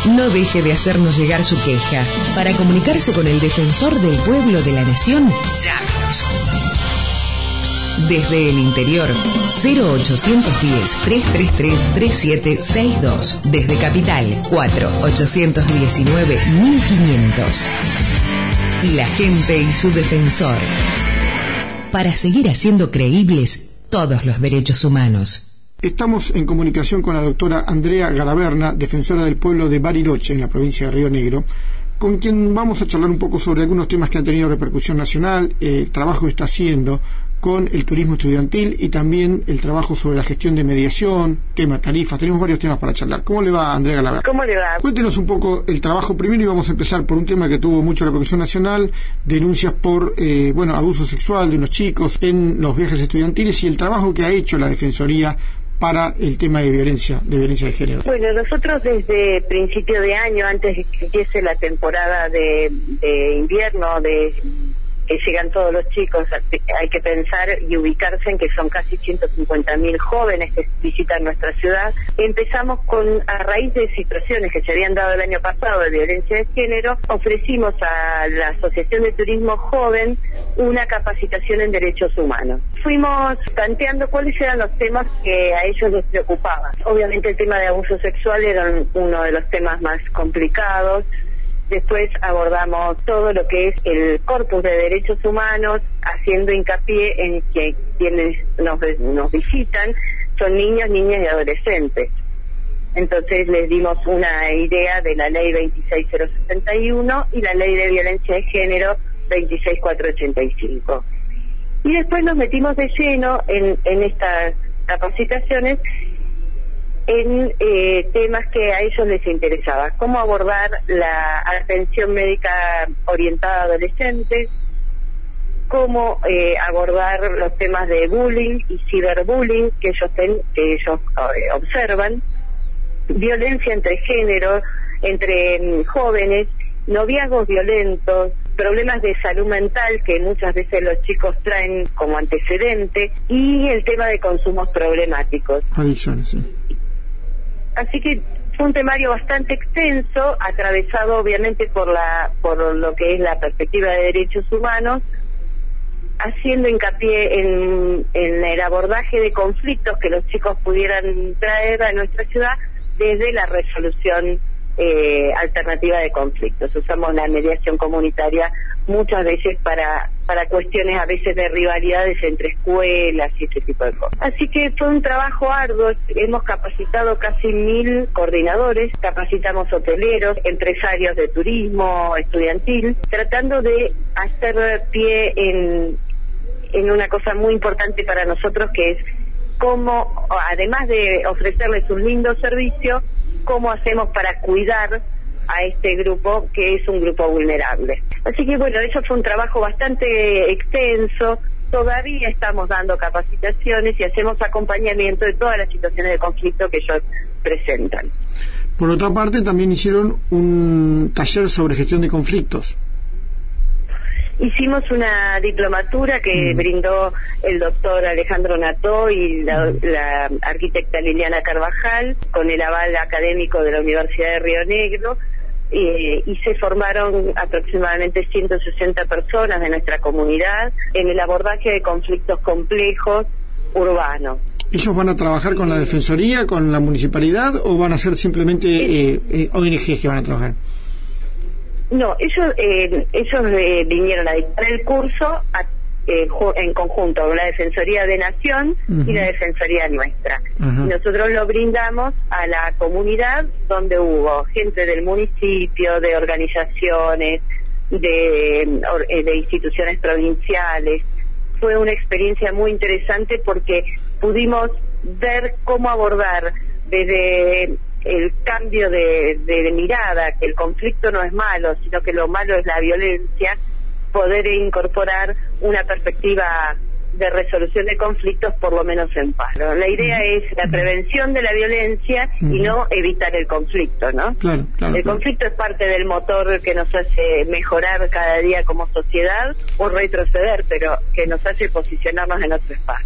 no deje de hacernos llegar su queja. Para comunicarse con el defensor del pueblo de la nación, llámenos. Desde el interior, 0810-333-3762. Desde Capital, 4-819-1500. La gente y su defensor. Para seguir haciendo creíbles todos los derechos humanos. Estamos en comunicación con la doctora Andrea Garaverna, defensora del pueblo de Bariloche, en la provincia de Río Negro, con quien vamos a charlar un poco sobre algunos temas que han tenido repercusión nacional, el trabajo que está haciendo con el turismo estudiantil y también el trabajo sobre la gestión de mediación, tema tarifas. Tenemos varios temas para charlar. ¿Cómo le va, Andrea Garaverna? ¿Cómo le va? Cuéntenos un poco el trabajo primero y vamos a empezar por un tema que tuvo mucha repercusión nacional, denuncias por abuso sexual de unos chicos en los viajes estudiantiles y el trabajo que ha hecho la Defensoría para el tema de violencia de género. Bueno, nosotros desde principio de año, antes de que empiece la temporada de invierno, que llegan todos los chicos, hay que pensar y ubicarse en que son casi 150.000 jóvenes que visitan nuestra ciudad. Empezamos a raíz de situaciones que se habían dado el año pasado de violencia de género, ofrecimos a la Asociación de Turismo Joven una capacitación en derechos humanos. Fuimos planteando cuáles eran los temas que a ellos les preocupaban. Obviamente el tema de abuso sexual era uno de los temas más complicados. Después abordamos todo lo que es el corpus de derechos humanos, haciendo hincapié en que quienes nos visitan son niños, niñas y adolescentes. Entonces les dimos una idea de la ley 26061 y la ley de violencia de género 26485. Y después nos metimos de lleno en estas capacitaciones en temas que a ellos les interesaba, cómo abordar la atención médica orientada a adolescentes, cómo abordar los temas de bullying y ciberbullying que ellos observan, violencia entre géneros, entre jóvenes, noviazgos violentos, problemas de salud mental que muchas veces los chicos traen como antecedente y el tema de consumos problemáticos. Adicciones, sí. Así que fue un temario bastante extenso, atravesado obviamente por lo que es la perspectiva de derechos humanos, haciendo hincapié en el abordaje de conflictos que los chicos pudieran traer a nuestra ciudad desde la resolución alternativa de conflictos. Usamos la mediación comunitaria muchas veces para cuestiones a veces de rivalidades entre escuelas y ese tipo de cosas. Así que fue un trabajo arduo. Hemos capacitado casi 1.000 coordinadores, capacitamos hoteleros, empresarios de turismo estudiantil, tratando de hacer pie en una cosa muy importante para nosotros, que es cómo, además de ofrecerles un lindo servicio, cómo hacemos para cuidar a este grupo, que es un grupo vulnerable. Así que bueno, eso fue un trabajo bastante extenso. Todavía estamos dando capacitaciones y hacemos acompañamiento de todas las situaciones de conflicto que ellos presentan. Por otra parte, también hicieron un taller sobre gestión de conflictos. Hicimos una diplomatura que brindó el doctor Alejandro Nató y la arquitecta Liliana Carvajal, con el aval académico de la Universidad de Río Negro, y se formaron aproximadamente 160 personas de nuestra comunidad en el abordaje de conflictos complejos urbanos. ¿Ellos van a trabajar con la Defensoría, con la Municipalidad, o van a ser simplemente ONGs que van a trabajar? No, ellos vinieron a dictar el curso en conjunto con la Defensoría de Nación y la Defensoría nuestra. Y nosotros lo brindamos a la comunidad, donde hubo gente del municipio, de organizaciones, de instituciones provinciales. Fue una experiencia muy interesante porque pudimos ver cómo abordar desde el cambio de mirada, que el conflicto no es malo, sino que lo malo es la violencia, poder incorporar una perspectiva de resolución de conflictos, por lo menos en paz, ¿no? La idea es la prevención de la violencia y no evitar el conflicto, ¿no? Claro, el conflicto es parte del motor que nos hace mejorar cada día como sociedad o retroceder, pero que nos hace posicionarnos en otro espacio.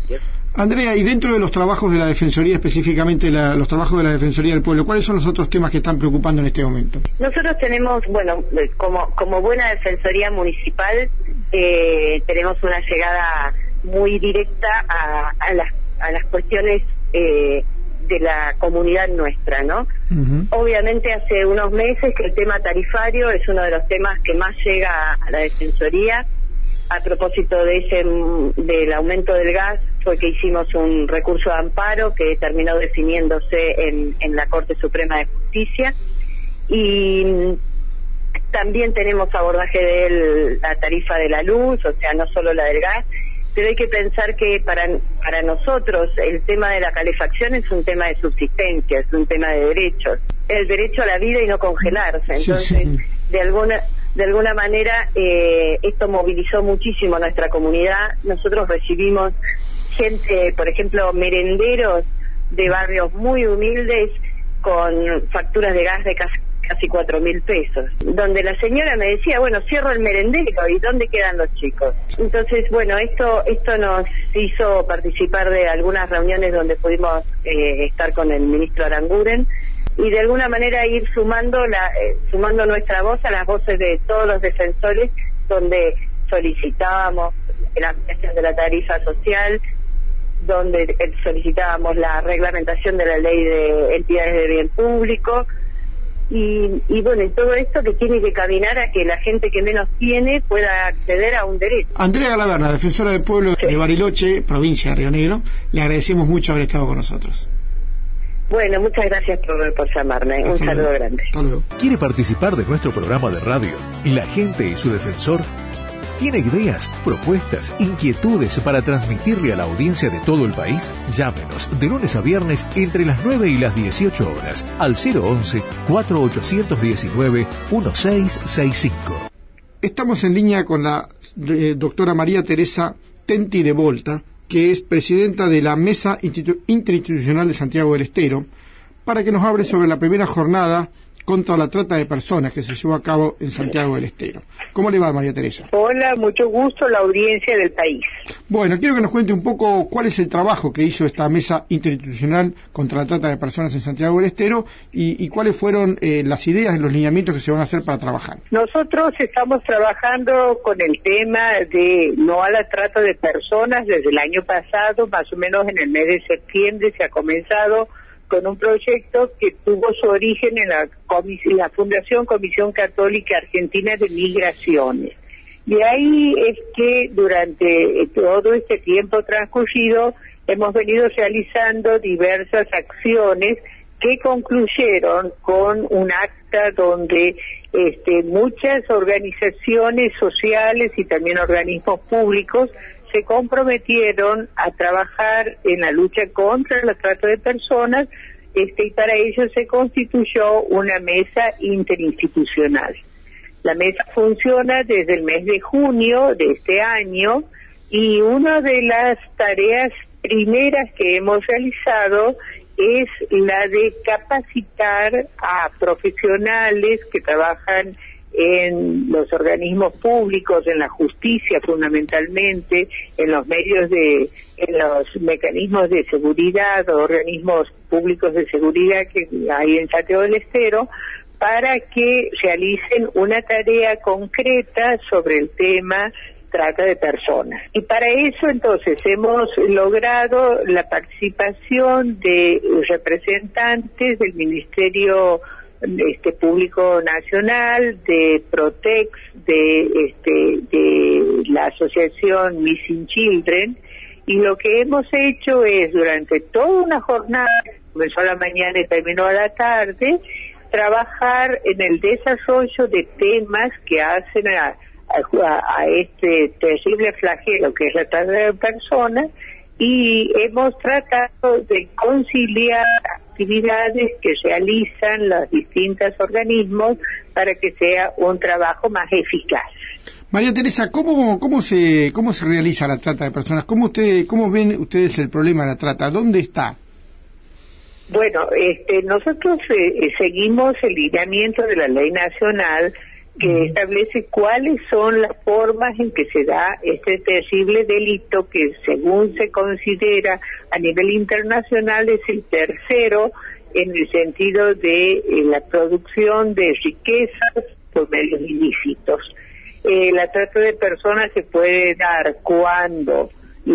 Andrea, y dentro de los trabajos de la Defensoría, específicamente los trabajos de la Defensoría del Pueblo, ¿cuáles son los otros temas que están preocupando en este momento? Nosotros tenemos, bueno, como buena Defensoría Municipal, tenemos una llegada muy directa a las cuestiones de la comunidad nuestra, ¿no? Uh-huh. Obviamente hace unos meses que el tema tarifario es uno de los temas que más llega a la Defensoría. A propósito del aumento del gas, fue que hicimos un recurso de amparo que terminó definiéndose en la Corte Suprema de Justicia, y también tenemos abordaje de la tarifa de la luz, o sea, no solo la del gas, pero hay que pensar que para nosotros el tema de la calefacción es un tema de subsistencia, es un tema de derechos, el derecho a la vida y no congelarse. Entonces, sí. De alguna manera, esto movilizó muchísimo a nuestra comunidad. Nosotros recibimos gente, por ejemplo, merenderos de barrios muy humildes con facturas de gas de casi 4.000 pesos, donde la señora me decía, bueno, cierro el merendero, ¿y dónde quedan los chicos? Entonces, bueno, esto nos hizo participar de algunas reuniones donde pudimos estar con el ministro Aranguren, y de alguna manera ir sumando nuestra voz a las voces de todos los defensores, donde solicitábamos la ampliación de la tarifa social, donde solicitábamos la reglamentación de la ley de entidades de bien público, y bueno, y todo esto que tiene que caminar a que la gente que menos tiene pueda acceder a un derecho. Andrea Galaverna, defensora del pueblo de Bariloche, provincia de Río Negro, le agradecemos mucho haber estado con nosotros. Bueno, muchas gracias por llamarme. Un saludo grande. ¿Quiere participar de nuestro programa de radio, La Gente y su Defensor? ¿Tiene ideas, propuestas, inquietudes para transmitirle a la audiencia de todo el país? Llámenos de lunes a viernes entre las 9 y las 18 horas al 011-4819-1665. Estamos en línea con la doctora María Teresa Tenti de Volta, que es presidenta de la Mesa Interinstitucional de Santiago del Estero, para que nos hable sobre la primera jornada contra la trata de personas que se llevó a cabo en Santiago del Estero. ¿Cómo le va, María Teresa? Hola, mucho gusto, la audiencia del país. Bueno, quiero que nos cuente un poco cuál es el trabajo que hizo esta Mesa Interinstitucional contra la trata de personas en Santiago del Estero y cuáles fueron las ideas y los lineamientos que se van a hacer para trabajar. Nosotros estamos trabajando con el tema de no a la trata de personas desde el año pasado, más o menos en el mes de septiembre se ha comenzado con un proyecto que tuvo su origen en la Fundación Comisión Católica Argentina de Migraciones. Y ahí es que durante todo este tiempo transcurrido hemos venido realizando diversas acciones que concluyeron con un acta donde muchas organizaciones sociales y también organismos públicos se comprometieron a trabajar en la lucha contra la trata de personas, y para ello se constituyó una mesa interinstitucional. La mesa funciona desde el mes de junio de este año, y una de las tareas primeras que hemos realizado es la de capacitar a profesionales que trabajan en los organismos públicos, en la justicia fundamentalmente, en los mecanismos de seguridad, o organismos públicos de seguridad que hay en Santiago del Estero, para que realicen una tarea concreta sobre el tema trata de personas. Y para eso entonces hemos logrado la participación de representantes del Ministerio Público Nacional, de Protex, de la asociación Missing Children, y lo que hemos hecho es, durante toda una jornada, comenzó a la mañana y terminó a la tarde, trabajar en el desarrollo de temas que hacen a este terrible flagelo que es la trata de personas, y hemos tratado de conciliar actividades que realizan los distintos organismos para que sea un trabajo más eficaz. María Teresa, ¿cómo se realiza la trata de personas? ¿Cómo ven ustedes el problema de la trata? ¿Dónde está? Bueno, nosotros seguimos el lineamiento de la ley nacional que establece cuáles son las formas en que se da este terrible delito que, según se considera a nivel internacional, es el tercero en el sentido de la producción de riquezas por medios ilícitos. La trata de personas se puede dar cuando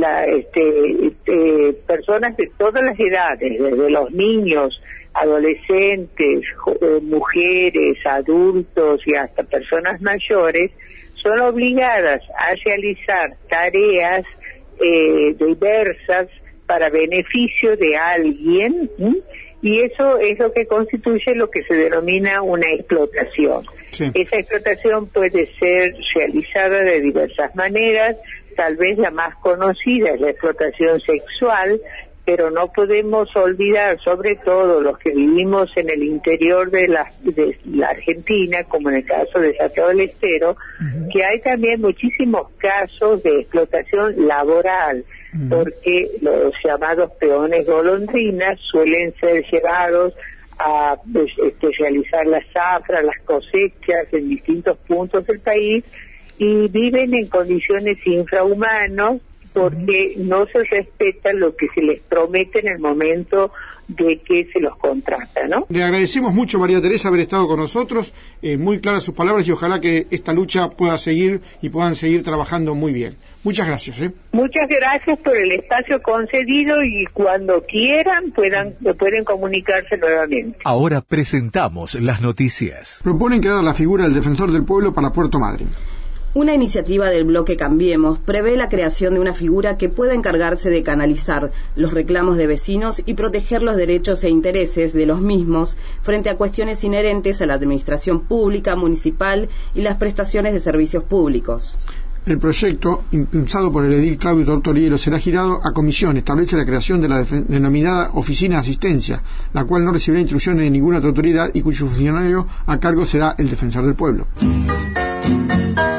personas de todas las edades, desde los niños, adolescentes, mujeres, adultos y hasta personas mayores, son obligadas a realizar tareas diversas para beneficio de alguien, y eso es lo que constituye lo que se denomina una explotación. Sí. Esa explotación puede ser realizada de diversas maneras. Tal vez la más conocida es la explotación sexual, pero no podemos olvidar, sobre todo los que vivimos en el interior de la Argentina, como en el caso de Santiago del Estero, que hay también muchísimos casos de explotación laboral, porque los llamados peones golondrinas suelen ser llevados a realizar la zafra, las cosechas en distintos puntos del país, y viven en condiciones infrahumanas porque no se respeta lo que se les promete en el momento de que se los contrata, ¿no? Le agradecemos mucho, María Teresa, haber estado con nosotros, muy claras sus palabras, y ojalá que esta lucha pueda seguir y puedan seguir trabajando muy bien. Muchas gracias. Muchas gracias por el espacio concedido, y cuando quieran pueden comunicarse nuevamente. Ahora presentamos las noticias. Proponen crear la figura del defensor del pueblo para Puerto Madryn. Una iniciativa del bloque Cambiemos prevé la creación de una figura que pueda encargarse de canalizar los reclamos de vecinos y proteger los derechos e intereses de los mismos frente a cuestiones inherentes a la administración pública, municipal y las prestaciones de servicios públicos. El proyecto, impulsado por el edil Claudio Tortorielo, será girado a comisión. Establece la creación de la denominada Oficina de Asistencia, la cual no recibirá instrucciones de ninguna otra autoridad y cuyo funcionario a cargo será el defensor del pueblo.